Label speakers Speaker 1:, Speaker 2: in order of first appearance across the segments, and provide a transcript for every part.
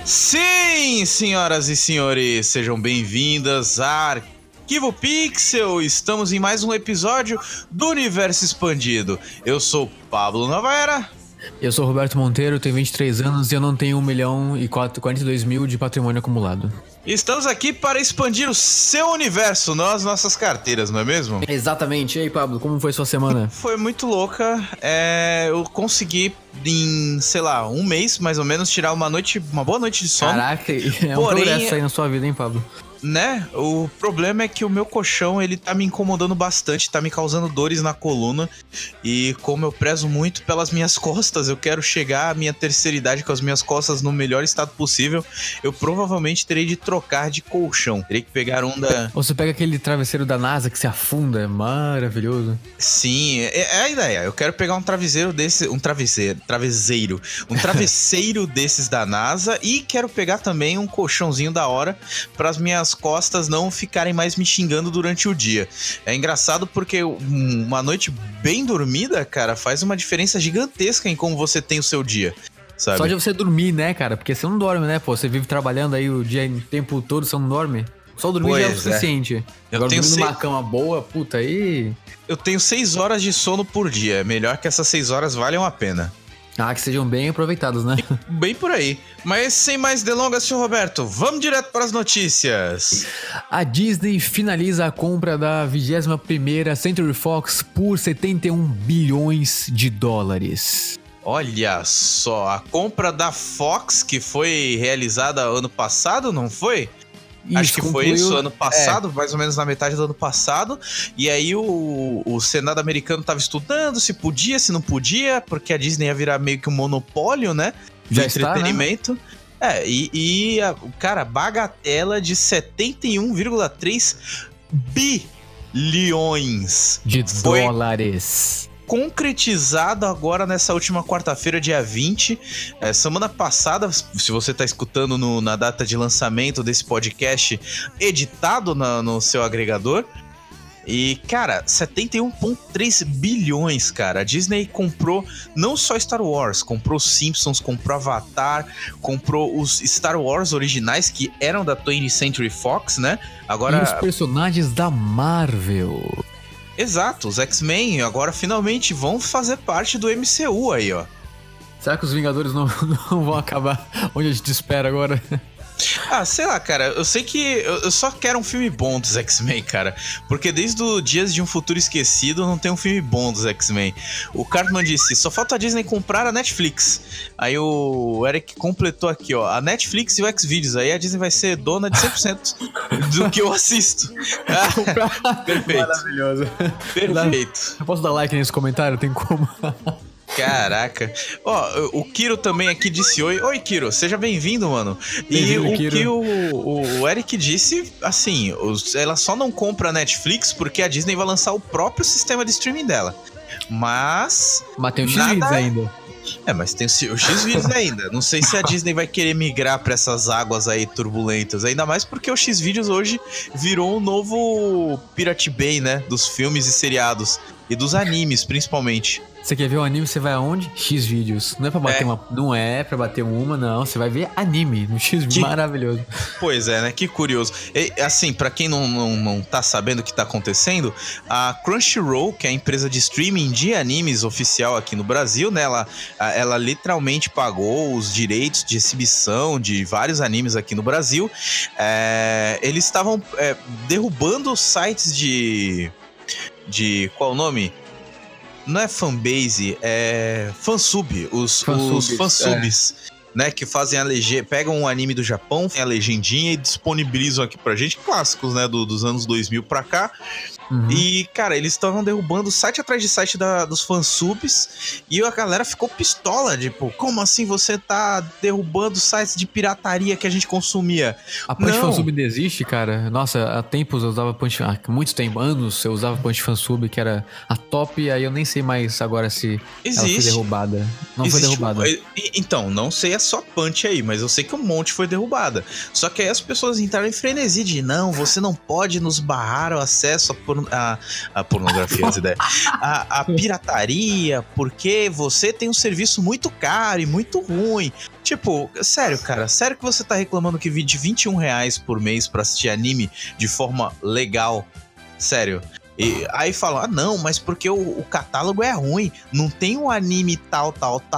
Speaker 1: Sim, senhoras e senhores, sejam bem-vindas a Arquivo Pixel. Estamos em mais um episódio do Universo Expandido. Eu sou Pablo Novaera.
Speaker 2: Eu sou Roberto Monteiro, tenho 23 anos e eu não tenho 1.042.000 de patrimônio acumulado.
Speaker 1: Estamos aqui para expandir o seu universo, não as nossas carteiras, não é mesmo?
Speaker 2: Exatamente. E aí, Pablo, como foi sua semana?
Speaker 1: Foi muito louca. Eu consegui, em, sei lá, um mês, mais ou menos, tirar uma boa noite de sono.
Speaker 2: Caraca, é um progresso aí na sua vida, hein, Pablo?
Speaker 1: Né? O problema é que o meu colchão, ele tá me incomodando bastante, tá me causando dores na coluna. E como eu prezo muito pelas minhas costas, eu quero chegar à minha terceira idade com as minhas costas no melhor estado possível. Eu provavelmente terei de trocar de colchão. Terei que pegar um da...
Speaker 2: Você pega aquele travesseiro da NASA que se afunda, é maravilhoso.
Speaker 1: Sim, é a ideia. Eu quero pegar um travesseiro desse... Um travesseiro desses da NASA. E quero pegar também um colchãozinho da hora para as minhas costas não ficarem mais me xingando durante o dia. É engraçado porque uma noite bem dormida, cara, faz uma diferença gigantesca em como você tem o seu dia, sabe?
Speaker 2: Só de você dormir, né, cara? Porque você não dorme, né, pô? Você vive trabalhando aí o dia, o tempo todo, você não dorme. Só dormir já é o suficiente. Agora dormir numa cama boa, puta, aí...
Speaker 1: Eu tenho 6 horas de sono por dia. Melhor que essas 6 horas valham a pena.
Speaker 2: Ah, que sejam bem aproveitados, né?
Speaker 1: Bem por aí. Mas sem mais delongas, senhor Roberto, vamos direto para as notícias.
Speaker 2: A Disney finaliza a compra da 21ª Century Fox por 71 bilhões de dólares.
Speaker 1: Olha só, a compra da Fox, que foi realizada ano passado, não foi?
Speaker 2: Isso,
Speaker 1: acho que foi isso, ano passado, mais ou menos na metade do ano passado. E aí o Senado americano estava estudando se podia, se não podia, porque a Disney ia virar meio que um monopólio, né? De entretenimento. Né? Cara, bagatela de 71,3 bilhões
Speaker 2: de dólares.
Speaker 1: Concretizado agora nessa última quarta-feira, dia 20. Semana passada, se você tá escutando na data de lançamento desse podcast, editado no seu agregador. E, cara, 71,3 bilhões, cara. A Disney comprou não só Star Wars, comprou Simpsons, comprou Avatar, comprou os Star Wars originais, que eram da 20th Century Fox, né? Agora...
Speaker 2: E os personagens da Marvel.
Speaker 1: Exato, os X-Men agora finalmente vão fazer parte do MCU aí, ó.
Speaker 2: Será que os Vingadores não vão acabar onde a gente espera agora?
Speaker 1: Ah, sei lá, cara, eu sei que eu só quero um filme bom dos X-Men, cara. Porque desde o Dias de um Futuro Esquecido não tem um filme bom dos X-Men. O Cartman disse, só falta a Disney comprar a Netflix. Aí o Eric completou aqui, ó, a Netflix e o Xvideos. Aí a Disney vai ser dona de 100% do que eu assisto. Perfeito.
Speaker 2: Maravilhoso.
Speaker 1: Perfeito.
Speaker 2: Eu posso dar like nesse comentário? Tem como?
Speaker 1: Caraca. Ó, o Kiro também aqui disse oi. Oi, Kiro, seja bem-vindo, mano. E o que o Eric disse, assim, ela só não compra a Netflix porque a Disney vai lançar o próprio sistema de streaming dela. Mas
Speaker 2: tem o X-Videos ainda.
Speaker 1: Mas tem o X-Videos ainda. Não sei se a Disney vai querer migrar pra essas águas aí turbulentas. Ainda mais porque o X-Videos hoje virou um novo Pirate Bay, né? Dos filmes e seriados. E dos animes, principalmente.
Speaker 2: Você quer ver o anime, você vai aonde? X-Videos. Não é pra bater não é pra bater uma, não. Você vai ver anime no X-Videos. Maravilhoso.
Speaker 1: Pois é, né? Que curioso. E, assim, pra quem não tá sabendo o que tá acontecendo, a Crunchyroll, que é a empresa de streaming de animes oficial aqui no Brasil, né? Ela literalmente pagou os direitos de exibição de vários animes aqui no Brasil. Eles estavam derrubando sites de... Qual o nome? Não é fanbase, é fansub. Os fansubs, né? Que fazem a legenda, pegam um anime do Japão, tem a legendinha e disponibilizam aqui pra gente. Clássicos, né? Dos anos 2000 pra cá. Uhum. E, cara, eles estavam derrubando site atrás de site dos fansubs. E a galera ficou pistola, tipo, como assim você tá derrubando sites de pirataria que a gente consumia?
Speaker 2: A Punch Fansub ainda existe, cara? Nossa, há tempos eu usava Punch... muito tempo, anos eu usava Punch Fansub, que era a top. Aí eu nem sei mais agora se ela foi derrubada. Não foi derrubada.
Speaker 1: Então, não sei a só Punch aí, mas eu sei que um monte foi derrubada. Só que aí as pessoas entraram em frenesi de, não, você não pode nos barrar o acesso à a pornografia, as ideias. A pirataria, porque você tem um serviço muito caro e muito ruim. Tipo, sério, cara, sério que você tá reclamando que de R$21 por mês pra assistir anime de forma legal? Sério. E aí falam, não, mas porque o catálogo é ruim, não tem um anime tal.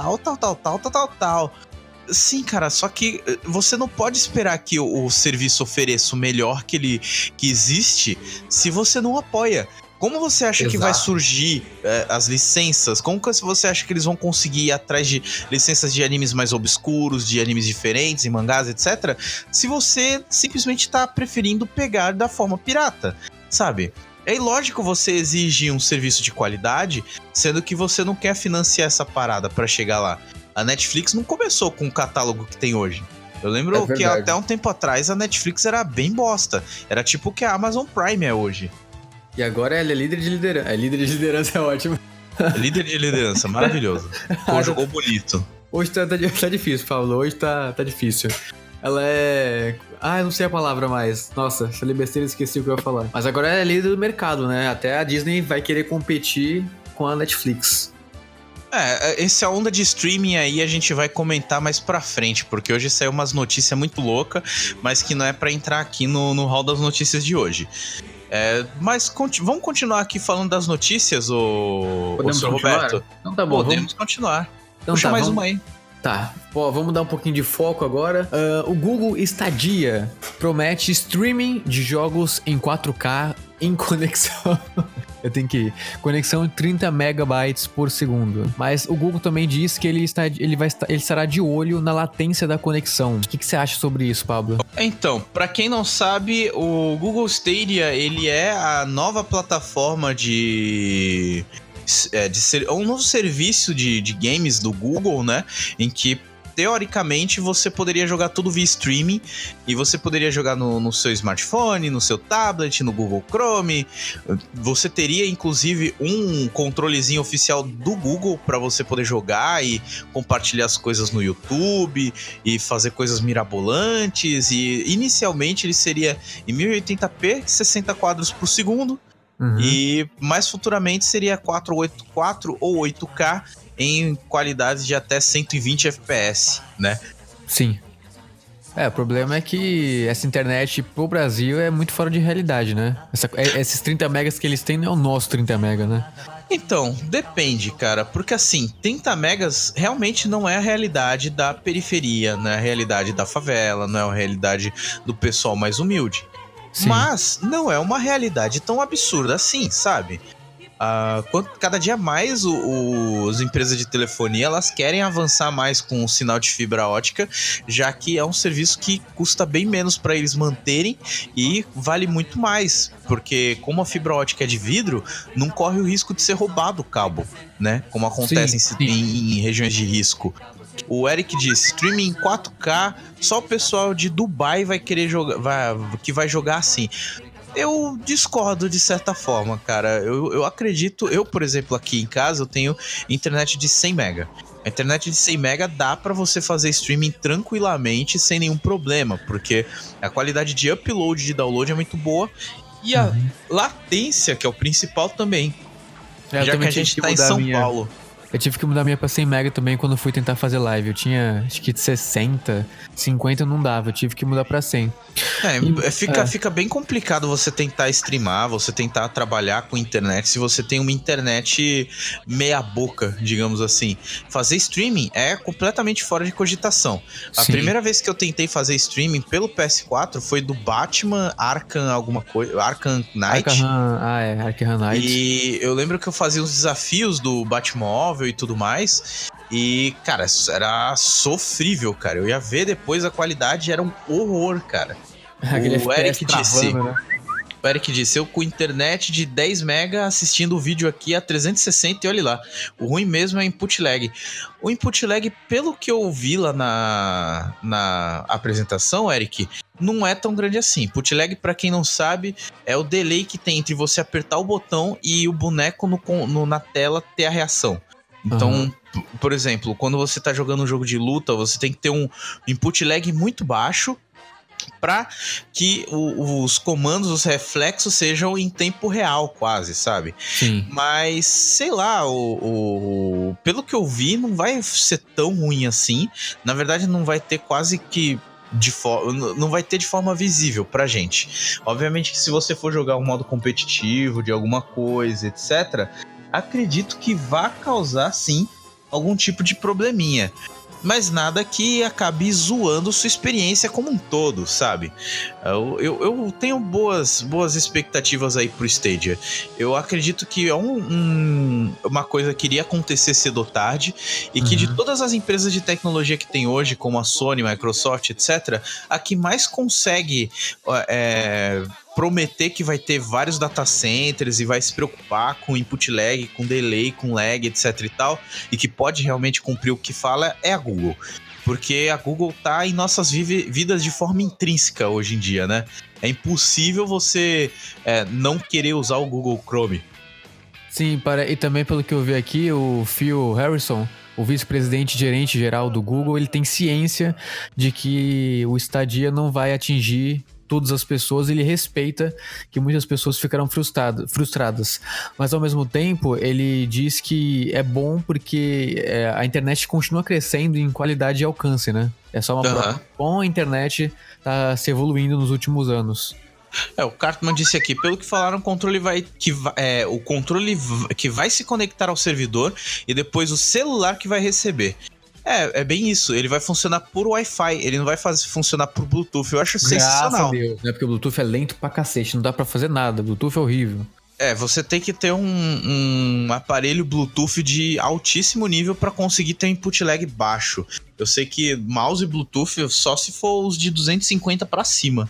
Speaker 1: Sim, cara, só que você não pode esperar que o serviço ofereça o melhor que existe se você não apoia. Como você acha que vai surgir as licenças? Como que você acha que eles vão conseguir ir atrás de licenças de animes mais obscuros, de animes diferentes, em mangás, etc., se você simplesmente tá preferindo pegar da forma pirata, sabe? É ilógico você exigir um serviço de qualidade, sendo que você não quer financiar essa parada pra chegar lá. A Netflix não começou com o catálogo que tem hoje. Eu lembro que até um tempo atrás a Netflix era bem bosta. Era tipo o que a Amazon Prime é hoje.
Speaker 2: E agora ela é líder de liderança. Líder de liderança é ótimo.
Speaker 1: Líder de liderança, maravilhoso. Pô, jogou bonito.
Speaker 2: Hoje tá difícil, Paulo. Hoje tá difícil. Ela é... eu não sei a palavra mais. Nossa, falei besteira e esqueci o que eu ia falar. Mas agora ela é líder do mercado, né? Até a Disney vai querer competir com a Netflix.
Speaker 1: Essa onda de streaming aí a gente vai comentar mais pra frente, porque hoje saiu umas notícias muito loucas, mas que não é pra entrar aqui no hall das notícias de hoje. Mas vamos continuar aqui falando das notícias, o Sr. Roberto?
Speaker 2: Então tá bom.
Speaker 1: Podemos continuar.
Speaker 2: Então
Speaker 1: puxa mais uma aí.
Speaker 2: Tá, vamos dar um pouquinho de foco agora. O Google Stadia promete streaming de jogos em 4K em conexão... Eu tenho que ir. Conexão 30 megabytes por segundo. Mas o Google também diz que ele estará de olho na latência da conexão. O que você acha sobre isso, Pablo?
Speaker 1: Então, pra quem não sabe, o Google Stadia, ele é a nova plataforma um novo serviço de games do Google, né? Em que, teoricamente, você poderia jogar tudo via streaming e você poderia jogar no seu smartphone, no seu tablet, no Google Chrome. Você teria, inclusive, um controlezinho oficial do Google para você poder jogar e compartilhar as coisas no YouTube e fazer coisas mirabolantes. E, inicialmente, ele seria em 1080p, 60 quadros por segundo. Uhum. E mais futuramente seria 4 ou 8K em qualidades de até 120 FPS, né?
Speaker 2: Sim. O problema é que essa internet pro Brasil é muito fora de realidade, né? Esses 30 megas que eles têm não é o nosso 30 mega, né?
Speaker 1: Então, depende, cara. Porque assim, 30 megas realmente não é a realidade da periferia, não é a realidade da favela, não é a realidade do pessoal mais humilde. Sim. Mas não é uma realidade tão absurda assim, sabe? Cada dia mais as empresas de telefonia elas querem avançar mais com o sinal de fibra ótica, já que é um serviço que custa bem menos para eles manterem e vale muito mais, porque como a fibra ótica é de vidro, não corre o risco de ser roubado o cabo, né? Como acontece em regiões de risco. O Eric disse, streaming em 4K, só o pessoal de Dubai vai querer jogar, que vai jogar assim. Eu discordo de certa forma, cara. Eu acredito... por exemplo, aqui em casa, eu tenho internet de 100 mega. A internet de 100 mega dá pra você fazer streaming tranquilamente, sem nenhum problema, porque a qualidade de upload e de download é muito boa e a latência, que é o principal também. Já que a gente tá em São Paulo.
Speaker 2: Eu tive que mudar a minha pra 100 mega também quando eu fui tentar fazer live. Eu tinha, acho que de 60, 50 não dava. Eu tive que mudar pra 100.
Speaker 1: Fica bem complicado você tentar streamar, você tentar trabalhar com internet se você tem uma internet meia boca, digamos assim. Fazer streaming é completamente fora de cogitação. A primeira vez que eu tentei fazer streaming pelo PS4 foi do Batman Arkham alguma coisa, Arkham Knight.
Speaker 2: Arkham Knight.
Speaker 1: E eu lembro que eu fazia os desafios do Batmóvel e tudo mais. E, cara, isso era sofrível, cara. Eu ia ver depois, a qualidade era um horror, cara. O Eric disse, eu com internet de 10 mega assistindo o vídeo aqui a 360 e olha lá. O ruim mesmo é o input lag. O input lag, pelo que eu vi lá na apresentação, Eric, não é tão grande assim. Input lag, pra quem não sabe, é o delay que tem entre você apertar o botão e o boneco na tela ter a reação. Então, por exemplo, quando você tá jogando um jogo de luta, você tem que ter um input lag muito baixo para que os comandos, os reflexos sejam em tempo real, quase, sabe?
Speaker 2: Sim.
Speaker 1: Mas, sei lá, pelo que eu vi, não vai ser tão ruim assim. Na verdade, não vai ter quase que não vai ter de forma visível pra gente. Obviamente que se você for jogar um modo competitivo de alguma coisa, etc., acredito que vai causar, sim, algum tipo de probleminha. Mas nada que acabe zoando sua experiência como um todo, sabe? Eu tenho boas expectativas aí pro Stadia. Eu acredito que é uma coisa que iria acontecer cedo ou tarde, e que de todas as empresas de tecnologia que tem hoje, como a Sony, Microsoft, etc., a que mais consegue prometer que vai ter vários data centers e vai se preocupar com input lag, com delay, com lag, etc e tal, e que pode realmente cumprir o que fala, é a Google. Porque a Google tá em nossas vidas de forma intrínseca hoje em dia, né? É impossível você não querer usar o Google Chrome.
Speaker 2: Sim, e também pelo que eu vi aqui, o Phil Harrison, o vice-presidente gerente geral do Google, ele tem ciência de que o Stadia não vai atingir todas as pessoas. Ele respeita que muitas pessoas ficarão frustradas, mas ao mesmo tempo ele diz que é bom porque a internet continua crescendo em qualidade e alcance, né? É só uma prova como a internet tá se evoluindo nos últimos anos.
Speaker 1: O Cartman disse aqui, pelo que falaram, o controle que vai se conectar ao servidor e depois o celular que vai receber. É bem isso, ele vai funcionar por Wi-Fi, ele não vai funcionar por Bluetooth. Eu acho sensacional.
Speaker 2: Graças a Deus, né? Porque o Bluetooth é lento pra cacete, não dá pra fazer nada, o Bluetooth é horrível.
Speaker 1: Você tem que ter um aparelho Bluetooth de altíssimo nível pra conseguir ter um input lag baixo. Eu sei que mouse Bluetooth só se for os de 250 pra cima.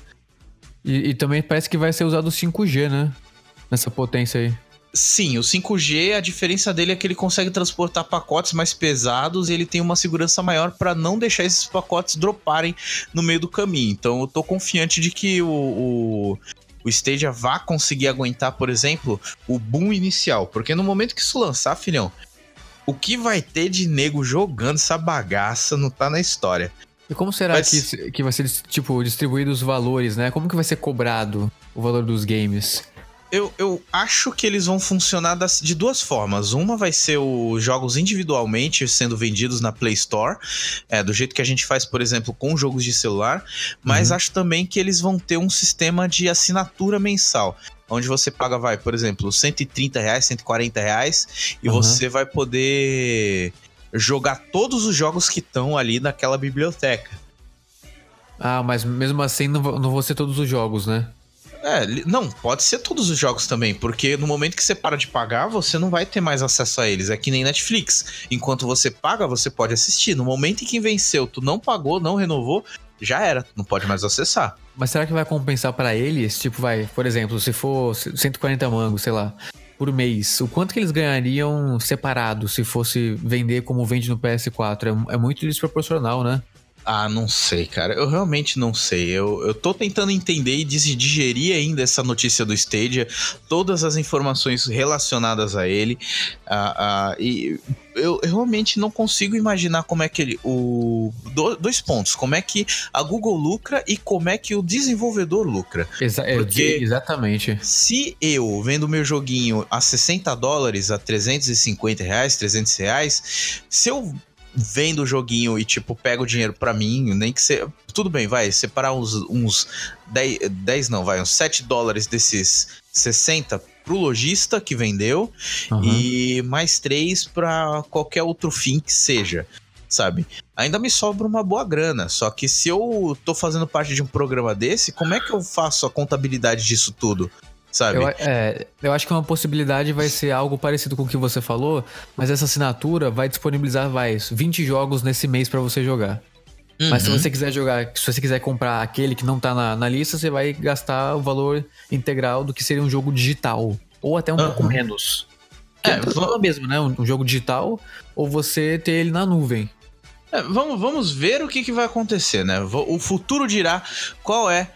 Speaker 2: E também parece que vai ser usado o 5G, né? Nessa potência aí.
Speaker 1: Sim, o 5G, a diferença dele é que ele consegue transportar pacotes mais pesados e ele tem uma segurança maior para não deixar esses pacotes droparem no meio do caminho. Então eu tô confiante de que o Stadia vá conseguir aguentar, por exemplo, o boom inicial. Porque no momento que isso lançar, filhão, o que vai ter de nego jogando essa bagaça não tá na história.
Speaker 2: E como será que vai ser, tipo, distribuído os valores, né? Como que vai ser cobrado o valor dos games?
Speaker 1: Eu acho que eles vão funcionar de duas formas. Uma vai ser os jogos individualmente sendo vendidos na Play Store, do jeito que a gente faz, por exemplo, com jogos de celular. Mas acho também que eles vão ter um sistema de assinatura mensal, onde você paga, por exemplo, R$130, R$140, e você vai poder jogar todos os jogos que estão ali naquela biblioteca.
Speaker 2: Ah, mas mesmo assim não vão ser todos os jogos, né?
Speaker 1: Não, pode ser todos os jogos também, porque no momento que você para de pagar, você não vai ter mais acesso a eles. É que nem Netflix. Enquanto você paga, você pode assistir. No momento em que venceu, tu não pagou, não renovou, já era, não pode mais acessar.
Speaker 2: Mas será que vai compensar pra eles? Tipo, por exemplo, se for 140 mangos, sei lá, por mês, o quanto que eles ganhariam separado se fosse vender como vende no PS4? É muito desproporcional, né?
Speaker 1: Ah, não sei, cara. Eu realmente não sei. Eu tô tentando entender e digerir ainda essa notícia do Stadia, todas as informações relacionadas a ele. E eu realmente não consigo imaginar como é que dois pontos. Como é que a Google lucra e como é que o desenvolvedor lucra.
Speaker 2: Exatamente.
Speaker 1: Se eu vendo meu joguinho a $60, a R$350, R$300, se eu vendo o joguinho e, tipo, pega o dinheiro pra mim, nem que seja... Tudo bem, vai, separar uns 10 não, vai, uns $7 desses 60 pro lojista que vendeu, e mais 3 pra qualquer outro fim que seja, sabe? Ainda me sobra uma boa grana, só que se eu tô fazendo parte de um programa desse, como é que eu faço a contabilidade disso tudo? Sabe?
Speaker 2: Eu acho que uma possibilidade vai ser algo parecido com o que você falou, mas essa assinatura vai disponibilizar 20 jogos nesse mês pra você jogar. Mas se você quiser comprar aquele que não tá na lista, você vai gastar o valor integral do que seria um jogo digital, ou até um pouco menos. É mesmo, né? Um jogo digital, ou você ter ele na nuvem.
Speaker 1: Vamos ver o que vai acontecer, né? O futuro dirá qual é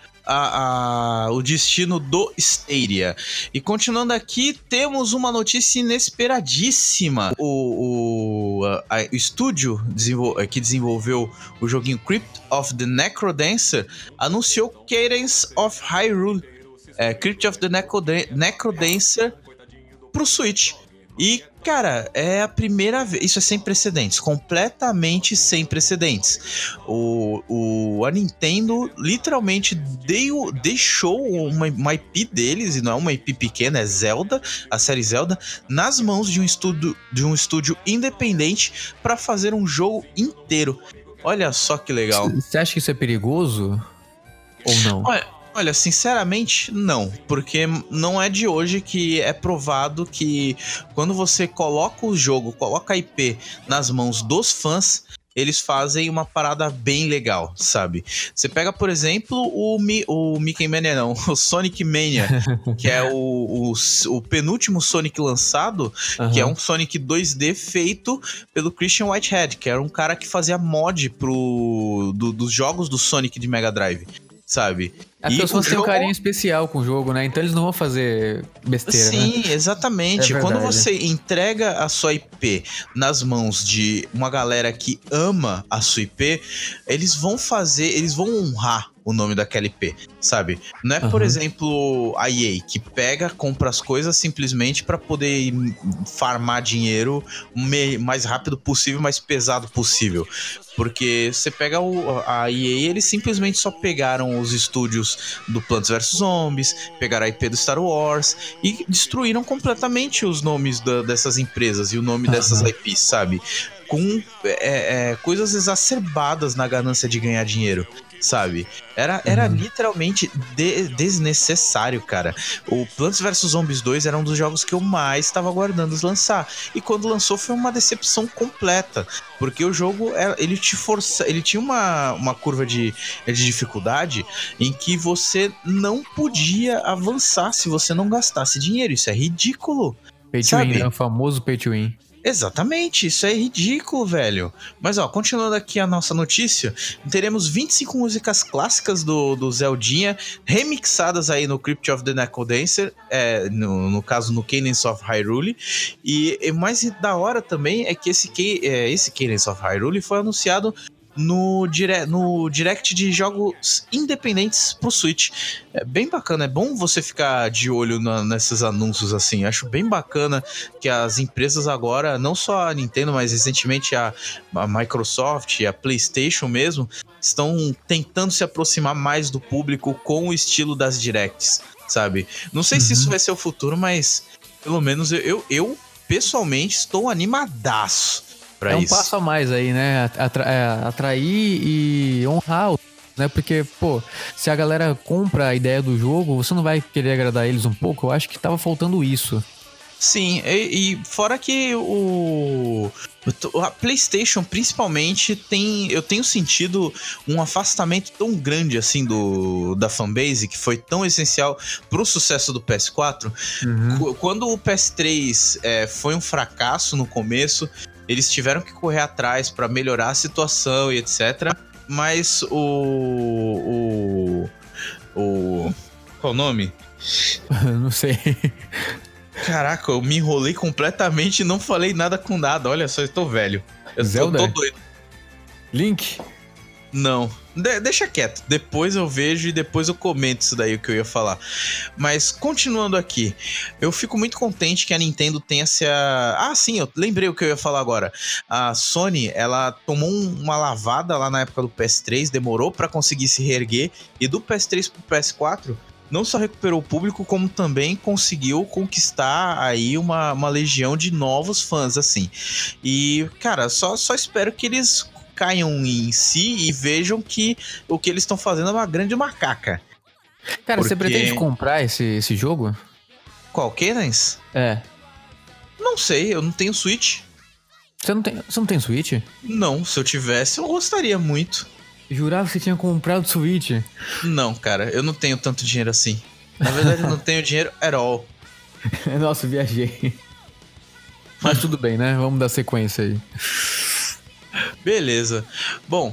Speaker 1: o destino do Stadia. E continuando aqui, temos uma notícia inesperadíssima. o estúdio que desenvolveu o joguinho Crypt of the Necrodancer anunciou Cadence of Hyrule, Crypt of the Necrodancer pro Switch. E, cara, é a primeira vez. Isso é sem precedentes, completamente sem precedentes. A Nintendo literalmente deixou uma IP deles, e não é uma IP pequena, é Zelda, a série Zelda, nas mãos de um estúdio independente para fazer um jogo inteiro. Olha só que legal.
Speaker 2: Você acha que isso é perigoso? Ou não?
Speaker 1: Olha, sinceramente, não. Porque não é de hoje que é provado que quando você coloca o jogo, coloca a IP nas mãos dos fãs, eles fazem uma parada bem legal, sabe? Você pega, por exemplo, o Mickey Mania, não, o Sonic Mania, que é o penúltimo Sonic lançado, que é um Sonic 2D feito pelo Christian Whitehead, que era um cara que fazia mod dos jogos do Sonic de Mega Drive. Sabe?
Speaker 2: As pessoas têm um carinho especial com o jogo, né? Então eles não vão fazer besteira,
Speaker 1: Sim,
Speaker 2: né?
Speaker 1: Exatamente. Quando você entrega a sua IP nas mãos de uma galera que ama a sua IP, eles vão honrar o nome daquela IP, sabe? Não é, por exemplo, a EA, que compra as coisas simplesmente pra poder farmar dinheiro mais rápido possível, mais pesado possível. Porque você pega a EA, eles simplesmente só pegaram os estúdios do Plants vs Zombies, pegaram a IP do Star Wars e destruíram completamente os nomes dessas empresas e o nome dessas IPs, sabe? Com coisas exacerbadas na ganância de ganhar dinheiro, sabe? Era literalmente desnecessário, cara. O Plants vs Zombies 2 era um dos jogos que eu mais estava aguardando lançar. E quando lançou foi uma decepção completa. Porque o jogo, ele tinha uma curva de dificuldade em que você não podia avançar se você não gastasse dinheiro. Isso é ridículo.
Speaker 2: Pay to win, né? O famoso pay to win.
Speaker 1: Exatamente, isso é ridículo, velho. Mas ó, continuando aqui a nossa notícia, teremos 25 músicas clássicas do Zeldinha remixadas aí no Crypt of the Necrodancer, no caso no Cadence of Hyrule. E mais da hora também é que esse Cadence of Hyrule foi anunciado no direct de jogos independentes pro Switch. É bem bacana, é bom você ficar de olho nesses anúncios assim. Acho bem bacana que as empresas agora, não só a Nintendo, mas recentemente a Microsoft e a PlayStation mesmo, estão tentando se aproximar mais do público com o estilo das directs, sabe? Não sei se isso vai ser o futuro, mas pelo menos eu pessoalmente estou animadaço.
Speaker 2: É um passo a mais aí, né? Atrair e honrar, né? Porque, pô, se a galera compra a ideia do jogo, você não vai querer agradar eles um pouco? Eu acho que tava faltando isso.
Speaker 1: Sim, e fora que a PlayStation principalmente eu tenho sentido um afastamento tão grande assim da fanbase, que foi tão essencial pro sucesso do PS4. Quando o PS3 foi um fracasso no começo, eles tiveram que correr atrás para melhorar a situação e etc. Mas qual o nome?
Speaker 2: Não sei.
Speaker 1: Caraca, eu me enrolei completamente e não falei nada com nada. Olha só, eu tô velho. Eu tô doido.
Speaker 2: Link?
Speaker 1: Não. Deixa quieto. Depois eu vejo e depois eu comento isso daí, o que eu ia falar. Mas, continuando aqui. Eu fico muito contente que a Nintendo tenha sim, eu lembrei o que eu ia falar agora. A Sony, ela tomou uma lavada lá na época do PS3, demorou pra conseguir se reerguer. E do PS3 pro PS4... não só recuperou o público, como também conseguiu conquistar aí uma legião de novos fãs, assim. E, cara, só espero que eles caiam em si e vejam que o que eles estão fazendo é uma grande macaca.
Speaker 2: Cara, você pretende comprar esse jogo?
Speaker 1: Qual, Cadence? Não sei, eu não tenho Switch.
Speaker 2: Você não tem Switch?
Speaker 1: Não, se eu tivesse, eu gostaria muito.
Speaker 2: Jurava que você tinha comprado Switch.
Speaker 1: Não, cara, eu não tenho tanto dinheiro assim. Na verdade, eu não tenho dinheiro at all.
Speaker 2: Nossa, viajei. Mas tudo bem, né? Vamos dar sequência aí.
Speaker 1: Beleza. Bom,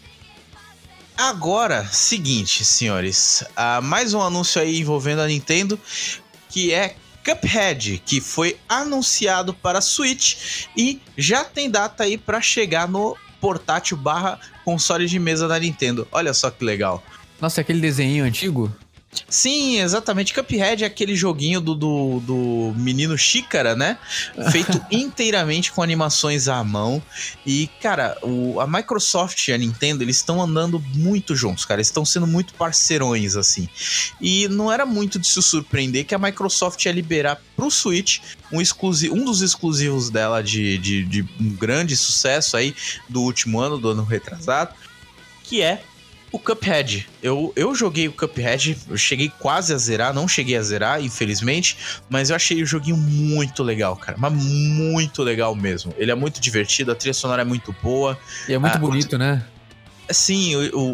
Speaker 1: agora, seguinte, senhores. Mais um anúncio aí envolvendo a Nintendo, que é Cuphead, que foi anunciado para Switch e já tem data aí para chegar no portátil / console de mesa da Nintendo. Olha só que legal.
Speaker 2: Nossa, é aquele desenho antigo?
Speaker 1: Sim, exatamente. Cuphead é aquele joguinho do menino Xícara, né? Feito inteiramente com animações à mão. E, cara, a Microsoft e a Nintendo, eles estão andando muito juntos, cara. Eles estão sendo muito parceirões, assim. E não era muito de se surpreender que a Microsoft ia liberar pro Switch um dos exclusivos dela de um grande sucesso aí do último ano, do ano retrasado, que é o Cuphead. Eu joguei o Cuphead, eu cheguei quase a zerar, não cheguei a zerar, infelizmente, mas eu achei o joguinho muito legal, cara, mas muito legal mesmo. Ele é muito divertido, a trilha sonora é muito boa.
Speaker 2: E é muito bonito, né?
Speaker 1: Sim,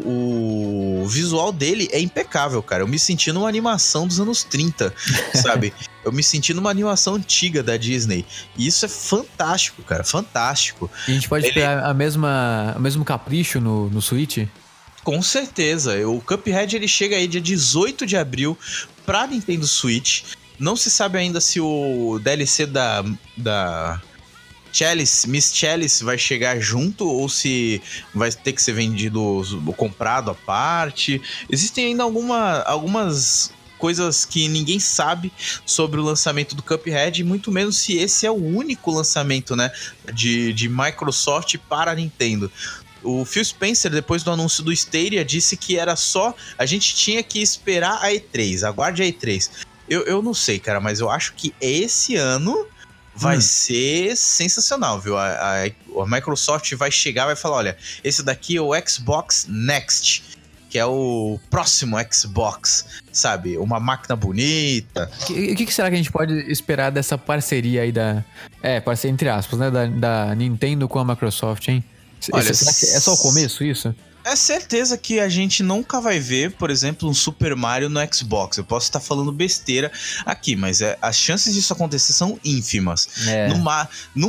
Speaker 1: o visual dele é impecável, cara. Eu me senti numa animação dos anos 30, sabe? Eu me senti numa animação antiga da Disney. E isso é fantástico, cara, fantástico.
Speaker 2: E a gente pode esperar o mesmo capricho no Switch?
Speaker 1: Com certeza. O Cuphead ele chega aí dia 18 de abril pra Nintendo Switch. Não se sabe ainda se o DLC da Chalice, Miss Chalice vai chegar junto ou se vai ter que ser vendido ou comprado à parte. Existem ainda algumas coisas que ninguém sabe sobre o lançamento do Cuphead, muito menos se esse é o único lançamento, né, de Microsoft para a Nintendo. O Phil Spencer, depois do anúncio do Stadia, disse que era só... A gente tinha que esperar a E3, aguarde a E3. Eu não sei, cara, mas eu acho que esse ano vai ser sensacional, viu? A Microsoft vai chegar e vai falar, olha, esse daqui é o Xbox Next, que é o próximo Xbox, sabe? Uma máquina bonita.
Speaker 2: O que será que a gente pode esperar dessa parceria aí parceria entre aspas, né? Da Nintendo com a Microsoft, hein?
Speaker 1: Olha,
Speaker 2: será que é só o começo isso?
Speaker 1: É certeza que a gente nunca vai ver, por exemplo, um Super Mario no Xbox. Eu posso estar falando besteira aqui, mas as chances disso acontecer são ínfimas. No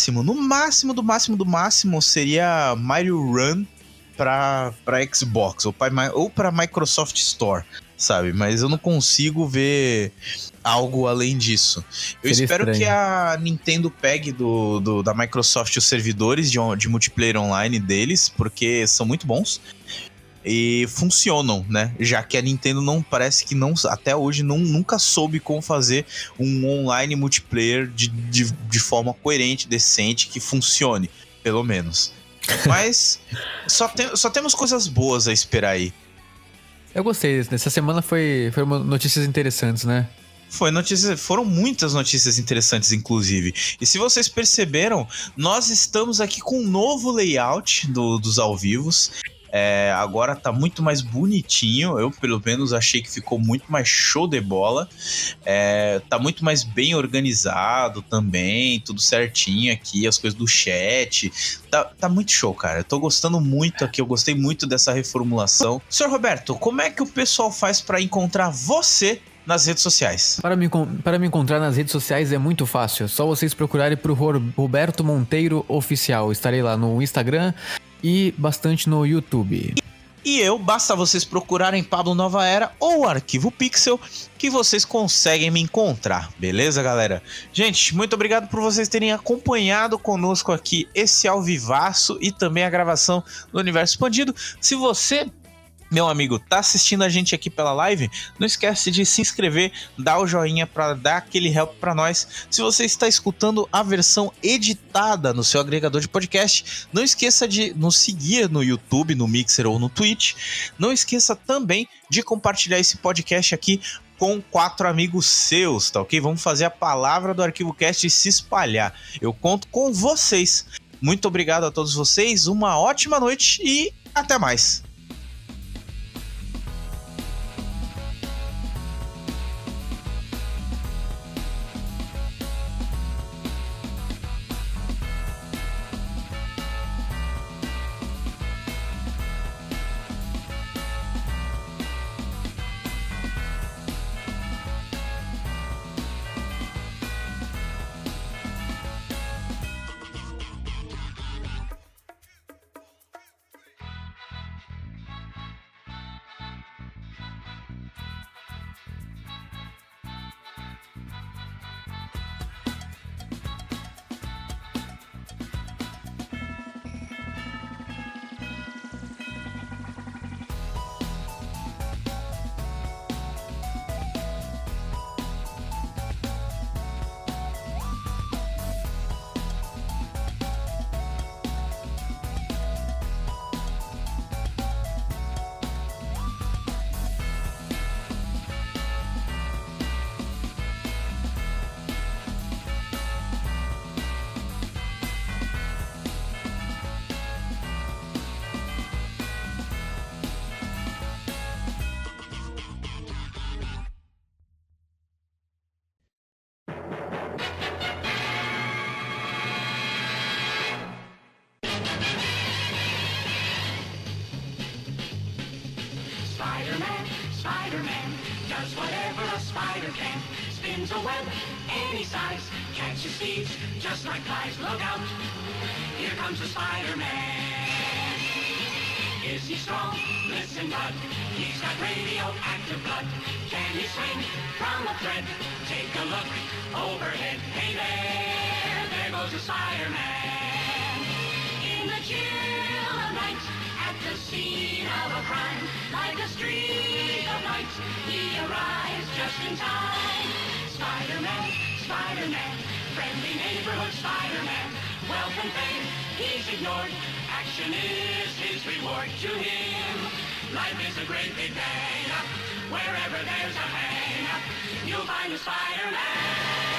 Speaker 1: máximo seria Mario Run para Xbox ou para Microsoft Store, sabe? Mas eu não consigo ver algo além disso. Eu espero que a Nintendo pegue da Microsoft os servidores de multiplayer online deles, porque são muito bons e funcionam, né? Já que a Nintendo até hoje nunca soube como fazer um online multiplayer de forma coerente, decente, que funcione, pelo menos. Mas só temos coisas boas a esperar aí.
Speaker 2: Eu gostei. Essa semana foram notícias interessantes, né?
Speaker 1: Foram muitas notícias interessantes, inclusive. E se vocês perceberam, nós estamos aqui com um novo layout dos ao vivos. Agora tá muito mais bonitinho. Eu, pelo menos, achei que ficou muito mais show de bola. Tá muito mais bem organizado também, tudo certinho aqui, as coisas do chat. Tá muito show, cara. Eu tô gostando muito aqui, eu gostei muito dessa reformulação. Senhor Roberto, como é que o pessoal faz pra encontrar você nas redes sociais?
Speaker 2: Para me encontrar nas redes sociais é muito fácil. É só vocês procurarem pro Roberto Monteiro Oficial. Estarei lá no Instagram e bastante no YouTube.
Speaker 1: E basta vocês procurarem Pablo Nova Era ou Arquivo Pixel que vocês conseguem me encontrar, beleza, galera? Gente, muito obrigado por vocês terem acompanhado conosco aqui esse ao vivaço e também a gravação do Universo Expandido. Se você, meu amigo, tá assistindo a gente aqui pela live, não esquece de se inscrever, dar o joinha para dar aquele help para nós. Se você está escutando a versão editada no seu agregador de podcast, não esqueça de nos seguir no YouTube, no Mixer ou no Twitch. Não esqueça também de compartilhar esse podcast aqui com 4 amigos seus, tá ok? Vamos fazer a palavra do Arquivo Cast se espalhar. Eu conto com vocês. Muito obrigado a todos vocês, uma ótima noite e até mais.
Speaker 3: Spider-Man, Spider-Man, does whatever a spider can. Spins a web any size, catches thieves just like flies. Look out, here comes the Spider-Man. Is he strong? Listen, bud, he's got radioactive blood. Can he swing from a thread? Take a look overhead. Hey there goes the Spider-Man. In the chill of night, at the scene of a crime, like a streak of light, he arrives just in time. Spider-Man, Spider-Man, friendly neighborhood Spider-Man. Wealth and fame, he's ignored. Action is his reward to him. Life is a great big bang. Wherever there's a hang, you'll find a Spider-Man.